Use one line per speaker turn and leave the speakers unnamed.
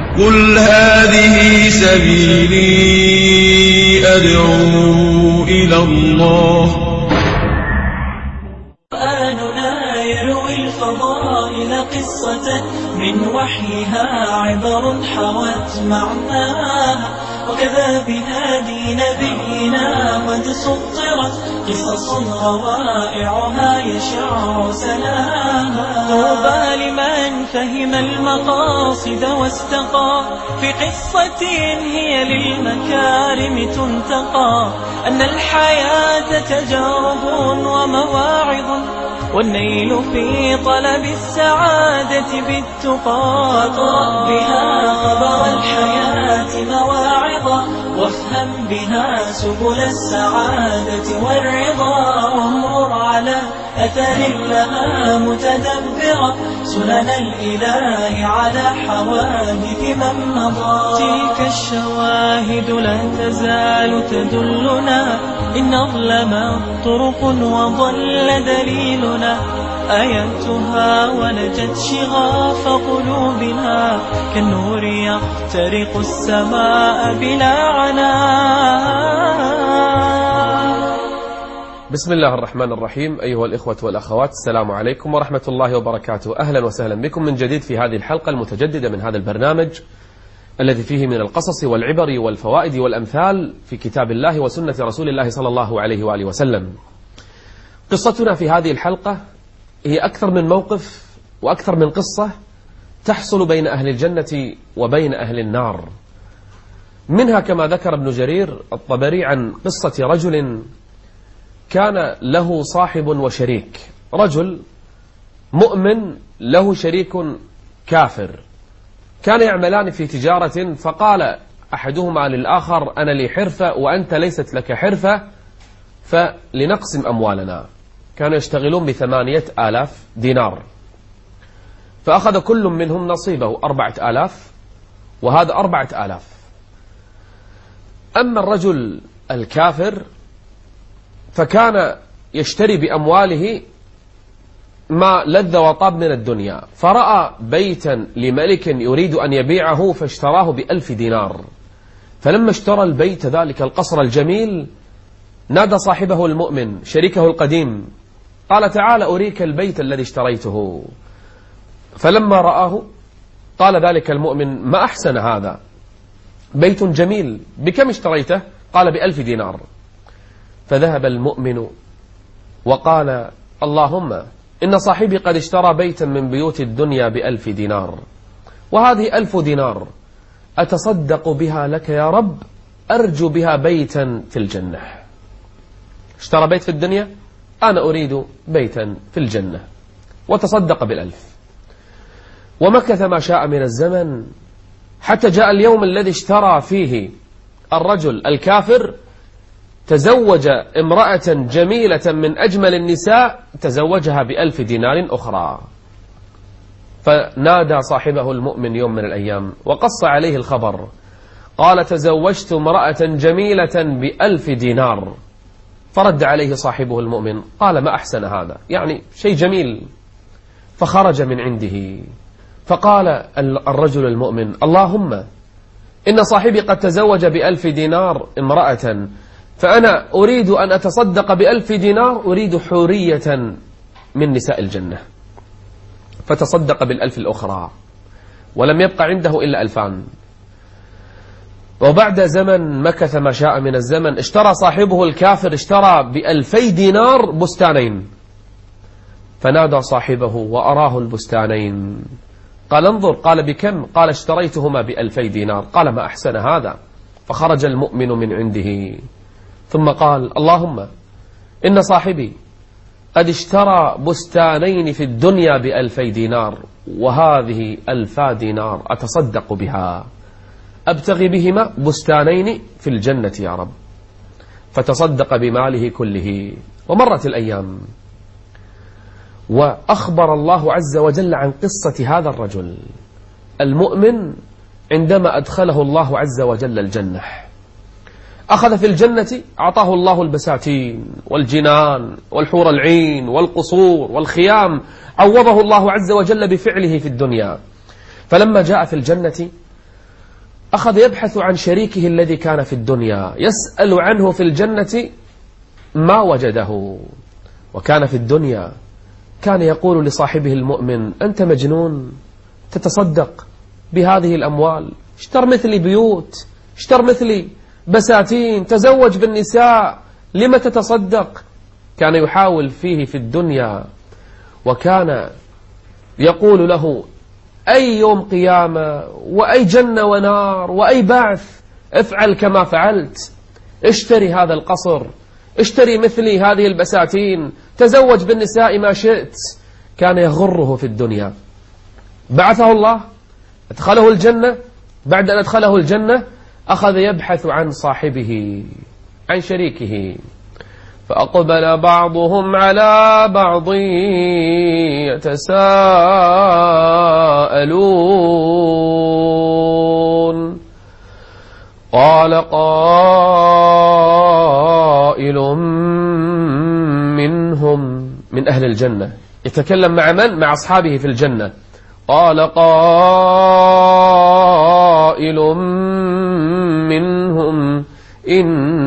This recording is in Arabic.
قل هذه سبيلي أدعو إلى الله.
قرآننا يروي الفضائل قصة من وحيها عبر حوت معناها، وكذا بهادي نبينا قد سطرت قصص روائعها يشع سلاها. طوبى لمن فهم المقاصد واستقى في قصة هي للمكارم تنتقى، أن الحياة تجارب ومواعظ، والنيل في طلب السعادة بالتقى. اقرأ بها خبر الحياة مواعظا، وافهم بها سبل السعادة والرضا، وامر على أثر لها متدبرا سنن الإله على حوادث من مضى. تلك الشواهد لا تزال تدلنا إن أظلم طرق وضل دليلنا، آياتها ونجت شغاف قلوبنا كالنور يخترق السماء بلا عناء.
بسم الله الرحمن الرحيم. أيها الإخوة والأخوات، السلام عليكم ورحمة الله وبركاته. أهلا وسهلا بكم من جديد في هذه الحلقة المتجددة من هذا البرنامج الذي فيه من القصص والعبر والفوائد والأمثال في كتاب الله وسنة رسول الله صلى الله عليه وآله وسلم. قصتنا في هذه الحلقة هي أكثر من موقف وأكثر من قصة تحصل بين أهل الجنة وبين أهل النار. منها كما ذكر ابن جرير الطبري عن قصة رجل كان له صاحب وشريك، رجل مؤمن له شريك كافر، كان يعملان في تجارة، فقال أحدهما للآخر: أنا لي حرفة وأنت ليست لك حرفة، فلنقسم أموالنا. كانوا يشتغلون ب8,000 دينار، فأخذ كل منهم نصيبه 4,000 وهذا 4,000. أما الرجل الكافر فكان يشتري بأمواله ما لذ وطاب من الدنيا، فرأى بيتا لملك يريد أن يبيعه فاشتراه ب1,000 دينار. فلما اشترى البيت ذلك القصر الجميل نادى صاحبه المؤمن شريكه القديم، قال: تعال أريك البيت الذي اشتريته. فلما رآه قال ذلك المؤمن: ما أحسن هذا، بيت جميل، بكم اشتريته؟ قال: ب1,000 دينار. فذهب المؤمن وقال: اللهم إن صاحبي قد اشترى بيتا من بيوت الدنيا ب1,000 دينار، وهذه 1,000 دينار أتصدق بها لك يا رب، أرجو بها بيتا في الجنة. اشترى بيت في الدنيا، أنا أريد بيتا في الجنة، وتصدق ب1,000. ومكث ما شاء من الزمن حتى جاء اليوم الذي اشترى فيه الرجل الكافر، تزوج امرأة جميلة من أجمل النساء، تزوجها ب1,000 دينار أخرى. فنادى صاحبه المؤمن يوم من الأيام وقص عليه الخبر، قال: تزوجت امرأة جميلة ب1,000 دينار. فرد عليه صاحبه المؤمن قال: ما أحسن هذا، يعني شيء جميل. فخرج من عنده فقال الرجل المؤمن: اللهم إن صاحبي قد تزوج ب1,000 دينار امرأة، فأنا أريد أن أتصدق ب1,000 دينار، أريد حورية من نساء الجنة. فتصدق ب1,000 الأخرى، ولم يبقى عنده إلا 2,000. وبعد زمن مكث ما شاء من الزمن، اشترى صاحبه الكافر، اشترى ب2,000 دينار بستانين. فنادى صاحبه وأراه البستانين، قال: انظر. قال: بكم؟ قال: اشتريتهما ب2,000 دينار. قال: ما أحسن هذا. فخرج المؤمن من عنده ثم قال: اللهم إن صاحبي قد اشترى بستانين في الدنيا ب2,000 دينار، وهذه 1,000 دينار أتصدق بها، أبتغي بهما بستانين في الجنة يا رب. فتصدق بماله كله. ومرت الأيام وأخبر الله عز وجل عن قصة هذا الرجل المؤمن عندما أدخله الله عز وجل الجنة. أخذ في الجنة، أعطاه الله البساتين والجنان والحور العين والقصور والخيام، عوضه الله عز وجل بفعله في الدنيا. فلما جاء في الجنة أخذ يبحث عن شريكه الذي كان في الدنيا، يسأل عنه في الجنة ما وجده. وكان في الدنيا كان يقول لصاحبه المؤمن: أنت مجنون تتصدق بهذه الأموال، اشتر مثلي بيوت، اشتر مثلي بساتين، تزوج بالنساء، لما تتصدق؟ كان يحاول فيه في الدنيا، وكان يقول له: أي يوم قيامة وأي جنة ونار وأي بعث، افعل كما فعلت، اشتري هذا القصر، اشتري مثلي هذه البساتين، تزوج بالنساء ما شئت. كان يغره في الدنيا. بعثه الله، ادخله الجنة. بعد أن ادخله الجنة أخذ يبحث عن صاحبه، عن شريكه. فأقبل بعضهم على بعض يتساءلون. قال قائل منهم، من أهل الجنة، يتكلم مع من؟ مع أصحابه في الجنة. قال قائل منهم: إن